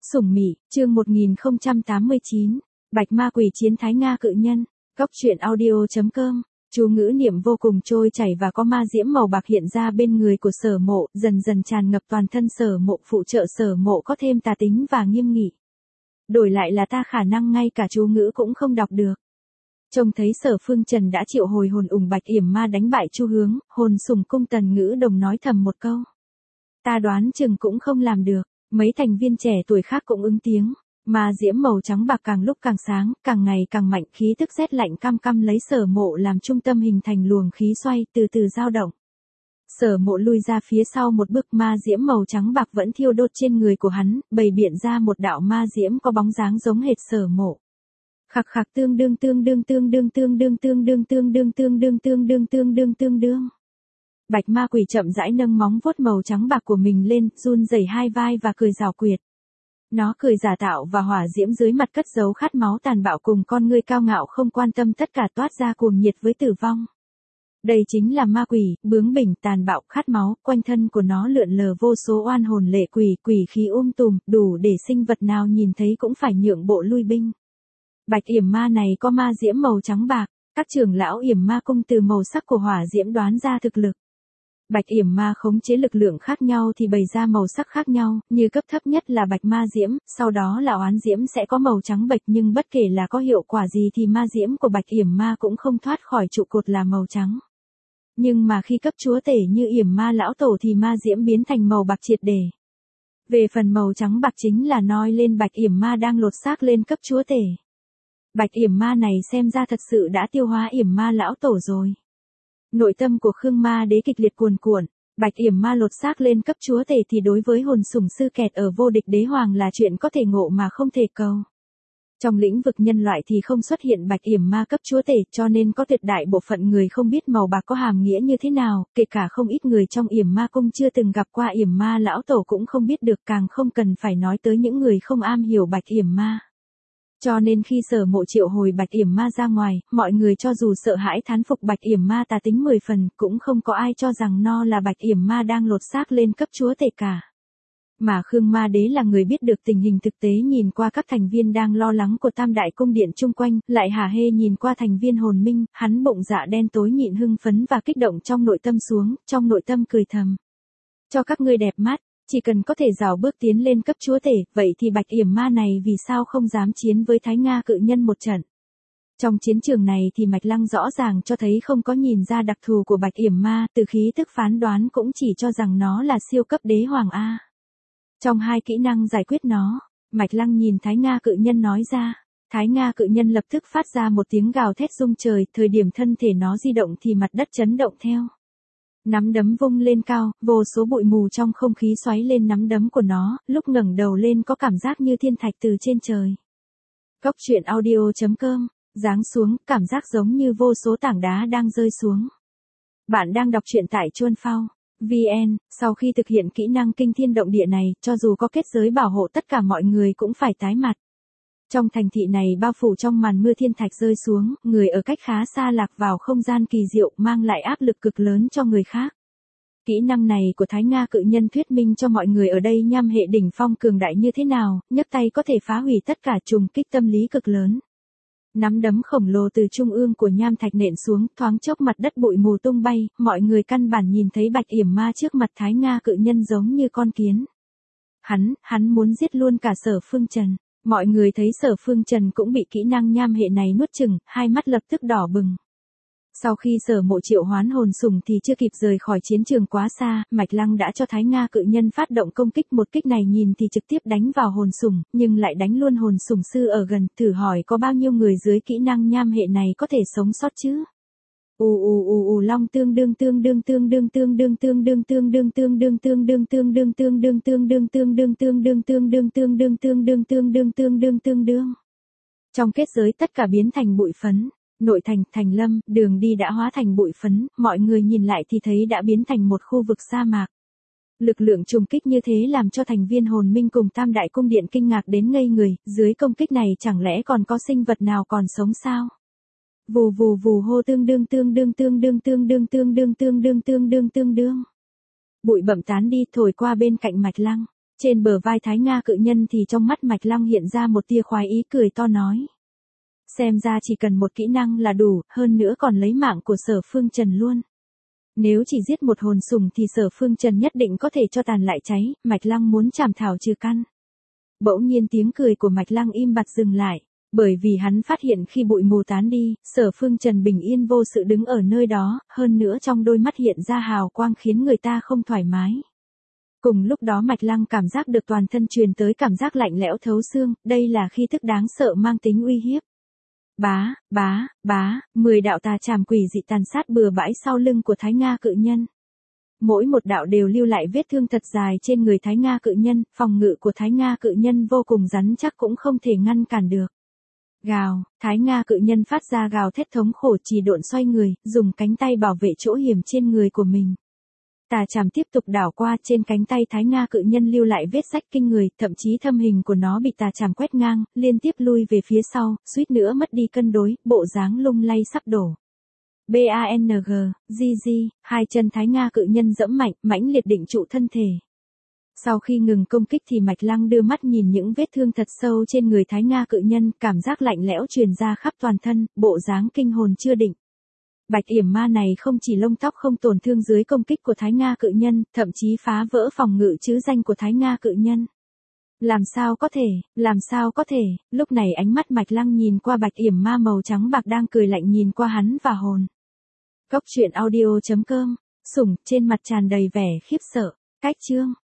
Sủng Mị, chương 1089, Bạch Ma Quỷ chiến Thái Nga cự nhân. Góc truyện audio.com. Chú ngữ niệm vô cùng trôi chảy và có ma diễm màu bạc hiện ra bên người của Sở Mộ, dần dần tràn ngập toàn thân Sở Mộ, phụ trợ Sở Mộ có thêm tà tính và nghiêm nghị. Đổi lại là ta khả năng ngay cả chú ngữ cũng không đọc được. Trông thấy Sở Phương Trần đã triệu hồi hồn ủng Bạch Yểm Ma đánh bại Chu Hướng, hồn sủng cung Tần Ngữ Đồng nói thầm một câu. Ta đoán chừng cũng không làm được. Mấy thành viên trẻ tuổi khác cũng ứng tiếng. Ma diễm màu trắng bạc càng lúc càng sáng, càng ngày càng mạnh, khí tức rét lạnh căm căm lấy Sở Mộ làm trung tâm hình thành luồng khí xoay, từ từ dao động. Sở Mộ lui ra phía sau một bước, ma diễm màu trắng bạc vẫn thiêu đốt trên người của hắn, bày biện ra một đạo ma diễm có bóng dáng giống hệt Sở Mộ. Khạc khạc tương đương. Bạch Ma Quỷ chậm rãi nâng móng vuốt màu trắng bạc của mình lên, run rẩy hai vai và cười giảo quyệt. Nó cười giả tạo và hỏa diễm dưới mặt cất giấu khát máu tàn bạo cùng con ngươi cao ngạo không quan tâm tất cả toát ra cuồng nhiệt với tử vong. Đây chính là ma quỷ, bướng bỉnh, tàn bạo, khát máu, quanh thân của nó lượn lờ vô số oan hồn lệ quỷ, quỷ khí tùm, đủ để sinh vật nào nhìn thấy cũng phải nhượng bộ lui binh. Bạch Yểm Ma này có ma diễm màu trắng bạc, các trưởng lão Yểm Ma cung từ màu sắc của hỏa diễm đoán ra thực lực. Bạch Yểm Ma khống chế lực lượng khác nhau thì bày ra màu sắc khác nhau, như cấp thấp nhất là bạch ma diễm, sau đó là oán diễm sẽ có màu trắng bệch, nhưng bất kể là có hiệu quả gì thì ma diễm của Bạch Yểm Ma cũng không thoát khỏi trụ cột là màu trắng. Nhưng mà khi cấp chúa tể như Yểm Ma lão tổ thì ma diễm biến thành màu bạc triệt để. Về phần màu trắng bạc chính là noi lên Bạch Yểm Ma đang lột xác lên cấp chúa tể. Bạch Yểm Ma này xem ra thật sự đã tiêu hóa Yểm Ma lão tổ rồi. Nội tâm của Khương Ma Đế kịch liệt cuồn cuộn, Bạch Yểm Ma lột xác lên cấp chúa tể thì đối với hồn sủng sư kẹt ở vô địch đế hoàng là chuyện có thể ngộ mà không thể cầu. Trong lĩnh vực nhân loại thì không xuất hiện Bạch Yểm Ma cấp chúa tể, cho nên có tuyệt đại bộ phận người không biết màu bạc có hàm nghĩa như thế nào, kể cả không ít người trong Yểm Ma cung chưa từng gặp qua Yểm Ma lão tổ cũng không biết được, càng không cần phải nói tới những người không am hiểu Bạch Yểm Ma. Cho nên khi Sở Mộ triệu hồi Bạch Yểm Ma ra ngoài, mọi người cho dù sợ hãi thán phục Bạch Yểm Ma tà tính 10 phần, cũng không có ai cho rằng nó là Bạch Yểm Ma đang lột xác lên cấp chúa tể cả. Mà Khương Ma Đế là người biết được tình hình thực tế, nhìn qua các thành viên đang lo lắng của Tam Đại Cung Điện chung quanh, lại hả hê nhìn qua thành viên hồn minh, hắn bụng dạ đen tối nhịn hưng phấn và kích động trong nội tâm xuống, trong nội tâm cười thầm. Cho các ngươi đẹp mắt. Chỉ cần có thể rào bước tiến lên cấp chúa tể, vậy thì Bạch Yểm Ma này vì sao không dám chiến với Thái Nga cự nhân một trận. Trong chiến trường này thì Mạch Lăng rõ ràng cho thấy không có nhìn ra đặc thù của Bạch Yểm Ma, từ khí tức phán đoán cũng chỉ cho rằng nó là siêu cấp đế hoàng A. Trong hai kỹ năng giải quyết nó, Mạch Lăng nhìn Thái Nga cự nhân nói ra. Thái Nga cự nhân lập tức phát ra một tiếng gào thét rung trời, thời điểm thân thể nó di động thì mặt đất chấn động theo. Nắm đấm vung lên cao, vô số bụi mù trong không khí xoáy lên nắm đấm của nó, lúc ngẩng đầu lên có cảm giác như thiên thạch từ trên trời. Góc truyện audio.com, giáng xuống, cảm giác giống như vô số tảng đá đang rơi xuống. Bạn đang đọc truyện tại Chuan Phao VN, sau khi thực hiện kỹ năng kinh thiên động địa này, cho dù có kết giới bảo hộ tất cả mọi người cũng phải tái mặt. Trong thành thị này bao phủ trong màn mưa thiên thạch rơi xuống, người ở cách khá xa lạc vào không gian kỳ diệu, mang lại áp lực cực lớn cho người khác. Kỹ năng này của Thái Nga cự nhân thuyết minh cho mọi người ở đây nham hệ đỉnh phong cường đại như thế nào, nhấc tay có thể phá hủy tất cả, trùng kích tâm lý cực lớn. Nắm đấm khổng lồ từ trung ương của nham thạch nện xuống, thoáng chốc mặt đất bụi mù tung bay, mọi người căn bản nhìn thấy Bạch Yểm Ma trước mặt Thái Nga cự nhân giống như con kiến. Hắn muốn giết luôn cả Sở Phương Trần. Mọi người thấy Sở Phương Trần cũng bị kỹ năng nham hệ này nuốt chửng, hai mắt lập tức đỏ bừng. Sau khi Sở Mộ triệu hoán hồn sủng thì chưa kịp rời khỏi chiến trường quá xa, Mạch Lăng đã cho Thái Nga cự nhân phát động công kích, một kích này nhìn thì trực tiếp đánh vào hồn sủng, nhưng lại đánh luôn hồn sủng sư ở gần, thử hỏi có bao nhiêu người dưới kỹ năng nham hệ này có thể sống sót chứ? Long tương đương Trong kết giới tất cả biến thành bụi phấn, nội thành, thành lâm, đường đi đã hóa thành bụi phấn, mọi người nhìn lại thì thấy đã biến thành một khu vực sa mạc. Lực lượng trùng kích như thế làm cho thành viên hồn minh cùng Tam Đại Cung Điện kinh ngạc đến ngây người, dưới công kích này chẳng lẽ còn có sinh vật nào còn sống sao? Vù vù vù hô tương đương. Bụi bậm tán đi, thổi qua bên cạnh Mạch Lăng. Trên bờ vai Thái Nga cự nhân thì trong mắt Mạch Lăng hiện ra một tia khoái ý, cười to nói. Xem ra chỉ cần một kỹ năng là đủ, hơn nữa còn lấy mạng của Sở Phương Trần luôn. Nếu chỉ giết một hồn sùng thì Sở Phương Trần nhất định có thể cho tàn lại cháy, Mạch Lăng muốn chảm thảo trừ căn. Bỗng nhiên tiếng cười của Mạch Lăng im bặt dừng lại, bởi vì hắn phát hiện khi bụi mù tán đi, Sở Phương Trần bình yên vô sự đứng ở nơi đó, hơn nữa trong đôi mắt hiện ra hào quang khiến người ta không thoải mái. Cùng lúc đó Mạch Lăng cảm giác được toàn thân truyền tới cảm giác lạnh lẽo thấu xương, đây là khí tức đáng sợ mang tính uy hiếp. Bá, 10 đạo tà trảm quỷ dị tàn sát bừa bãi sau lưng của Thái Nga cự nhân. Mỗi một đạo đều lưu lại vết thương thật dài trên người Thái Nga cự nhân, phòng ngự của Thái Nga cự nhân vô cùng rắn chắc cũng không thể ngăn cản được. Gào, Thái Nga cự nhân phát ra gào thét thống khổ, chỉ độn xoay người, dùng cánh tay bảo vệ chỗ hiểm trên người của mình. Tà trảm tiếp tục đảo qua, trên cánh tay Thái Nga cự nhân lưu lại vết rách kinh người, thậm chí thâm hình của nó bị tà trảm quét ngang, liên tiếp lui về phía sau, suýt nữa mất đi cân đối, bộ dáng lung lay sắp đổ. GG, hai chân Thái Nga cự nhân dẫm mạnh, mãnh liệt định trụ thân thể. Sau khi ngừng công kích thì Mạch Lăng đưa mắt nhìn những vết thương thật sâu trên người Thái Nga cự nhân, cảm giác lạnh lẽo truyền ra khắp toàn thân, bộ dáng kinh hồn chưa định. Bạch yểm ma này không chỉ lông tóc không tổn thương dưới công kích của Thái Nga cự nhân, thậm chí phá vỡ phòng ngự trứ danh của Thái Nga cự nhân. Làm sao có thể, lúc này ánh mắt Mạch Lăng nhìn qua bạch yểm ma màu trắng bạc đang cười lạnh nhìn qua hắn và hồn. Cốc truyện audio.com, sủng trên mặt tràn đầy vẻ khiếp sợ, cách chương.